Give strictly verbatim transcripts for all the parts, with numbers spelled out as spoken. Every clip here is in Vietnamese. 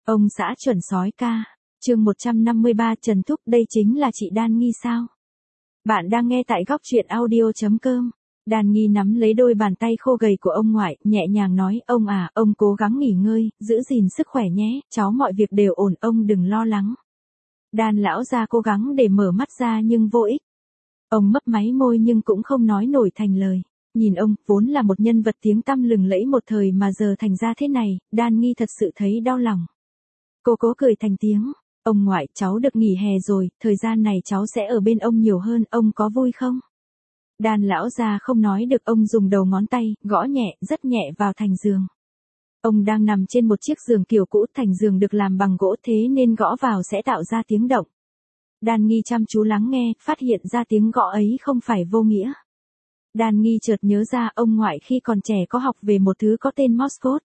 Ông xã chuẩn sói ca. Chương một trăm năm mươi ba Trần Thúc, đây chính là chị Đan Nghi sao? Bạn đang nghe tại góc truyện audio chấm com. Đan Nghi nắm lấy đôi bàn tay khô gầy của ông ngoại, nhẹ nhàng nói, ông à, ông cố gắng nghỉ ngơi, giữ gìn sức khỏe nhé, cháu mọi việc đều ổn, ông đừng lo lắng. Đan lão gia cố gắng để mở mắt ra nhưng vô ích. Ông mấp máy môi nhưng cũng không nói nổi thành lời. Nhìn ông, vốn là một nhân vật tiếng tăm lừng lẫy một thời mà giờ thành ra thế này, Đan Nghi thật sự thấy đau lòng. Cô cố cười thành tiếng, ông ngoại, cháu được nghỉ hè rồi, thời gian này cháu sẽ ở bên ông nhiều hơn, ông có vui không? Đan lão gia không nói được, ông dùng đầu ngón tay, gõ nhẹ, rất nhẹ vào thành giường. Ông đang nằm trên một chiếc giường kiểu cũ, thành giường được làm bằng gỗ thế nên gõ vào sẽ tạo ra tiếng động. Đan Nghi chăm chú lắng nghe, phát hiện ra tiếng gõ ấy không phải vô nghĩa. Đan Nghi chợt nhớ ra ông ngoại khi còn trẻ có học về một thứ có tên Morse code.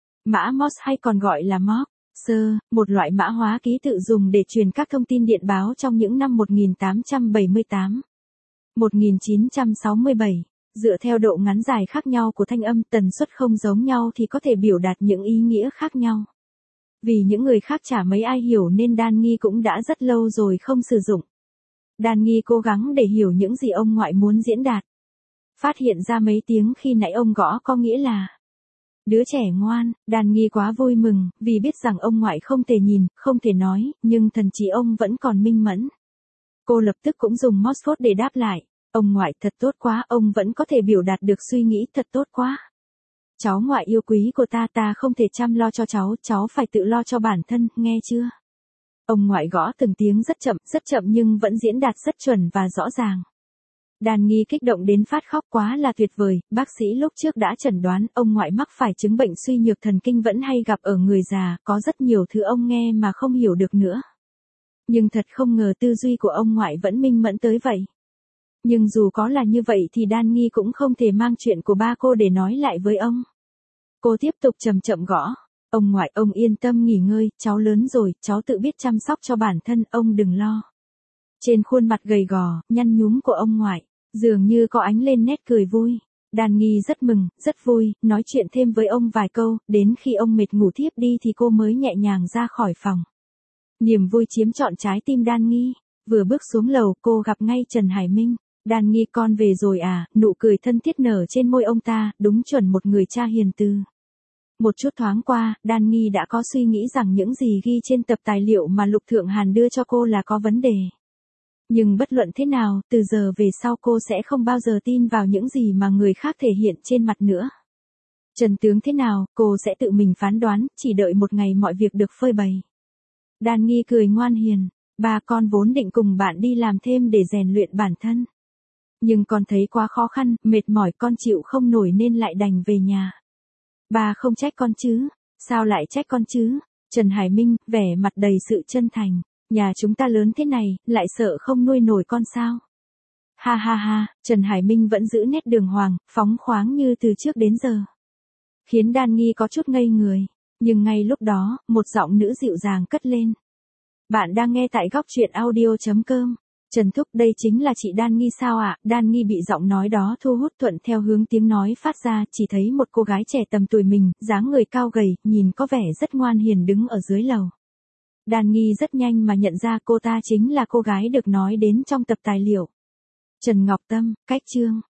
Mã Morse hay còn gọi là Morse sơ, một loại mã hóa ký tự dùng để truyền các thông tin điện báo trong những năm một nghìn tám trăm bảy mươi tám, một nghìn chín trăm sáu mươi bảy. Dựa theo độ ngắn dài khác nhau của thanh âm, tần suất không giống nhau thì có thể biểu đạt những ý nghĩa khác nhau. Vì những người khác chả mấy ai hiểu nên Đan Nghi cũng đã rất lâu rồi không sử dụng. Đan Nghi cố gắng để hiểu những gì ông ngoại muốn diễn đạt. Phát hiện ra mấy tiếng khi nãy ông gõ có nghĩa là đứa trẻ ngoan. Đan Nghi quá vui mừng, vì biết rằng ông ngoại không thể nhìn, không thể nói, nhưng thần trí ông vẫn còn minh mẫn. Cô lập tức cũng dùng Morse code để đáp lại. Ông ngoại, thật tốt quá, ông vẫn có thể biểu đạt được suy nghĩ, thật tốt quá. Cháu ngoại yêu quý của ta, ta không thể chăm lo cho cháu, cháu phải tự lo cho bản thân, nghe chưa? Ông ngoại gõ từng tiếng rất chậm, rất chậm nhưng vẫn diễn đạt rất chuẩn và rõ ràng. Đan Nghi kích động đến phát khóc, quá là tuyệt vời, bác sĩ lúc trước đã chẩn đoán ông ngoại mắc phải chứng bệnh suy nhược thần kinh vẫn hay gặp ở người già, có rất nhiều thứ ông nghe mà không hiểu được nữa. Nhưng thật không ngờ tư duy của ông ngoại vẫn minh mẫn tới vậy. Nhưng dù có là như vậy thì Đan Nghi cũng không thể mang chuyện của ba cô để nói lại với ông. Cô tiếp tục chậm chậm gõ. Ông ngoại, ông yên tâm nghỉ ngơi, cháu lớn rồi, cháu tự biết chăm sóc cho bản thân, ông đừng lo. Trên khuôn mặt gầy gò, nhăn nhúm của ông ngoại, dường như có ánh lên nét cười vui. Đan Nghi rất mừng, rất vui, nói chuyện thêm với ông vài câu, đến khi ông mệt ngủ thiếp đi thì cô mới nhẹ nhàng ra khỏi phòng. Niềm vui chiếm trọn trái tim Đan Nghi. Vừa bước xuống lầu, cô gặp ngay Trần Hải Minh. Đan Nghi, con về rồi à? Nụ cười thân thiết nở trên môi ông ta, đúng chuẩn một người cha hiền từ. Một chút thoáng qua, Đan Nghi đã có suy nghĩ rằng những gì ghi trên tập tài liệu mà Lục Thượng Hàn đưa cho cô là có vấn đề. Nhưng bất luận thế nào, từ giờ về sau cô sẽ không bao giờ tin vào những gì mà người khác thể hiện trên mặt nữa. Trần tướng thế nào, cô sẽ tự mình phán đoán, chỉ đợi một ngày mọi việc được phơi bày. Đan Nghi cười ngoan hiền, ba con vốn định cùng bạn đi làm thêm để rèn luyện bản thân. Nhưng con thấy quá khó khăn, mệt mỏi, con chịu không nổi nên lại đành về nhà. Ba không trách con chứ? Sao lại trách con chứ? Trần Hải Minh, vẻ mặt đầy sự chân thành. Nhà chúng ta lớn thế này, lại sợ không nuôi nổi con sao? Ha ha ha, Trần Hải Minh vẫn giữ nét đường hoàng, phóng khoáng như từ trước đến giờ. Khiến Đan Nghi có chút ngây người. Nhưng ngay lúc đó, một giọng nữ dịu dàng cất lên. Bạn đang nghe tại góc truyện audio chấm com. Trần Thúc, đây chính là chị Đan Nghi sao ạ? À? Đan Nghi bị giọng nói đó thu hút, thuận theo hướng tiếng nói phát ra, chỉ thấy một cô gái trẻ tầm tuổi mình, dáng người cao gầy, nhìn có vẻ rất ngoan hiền đứng ở dưới lầu. Đan Nghi rất nhanh mà nhận ra cô ta chính là cô gái được nói đến trong tập tài liệu. Trần Ngọc Tâm, cách chương.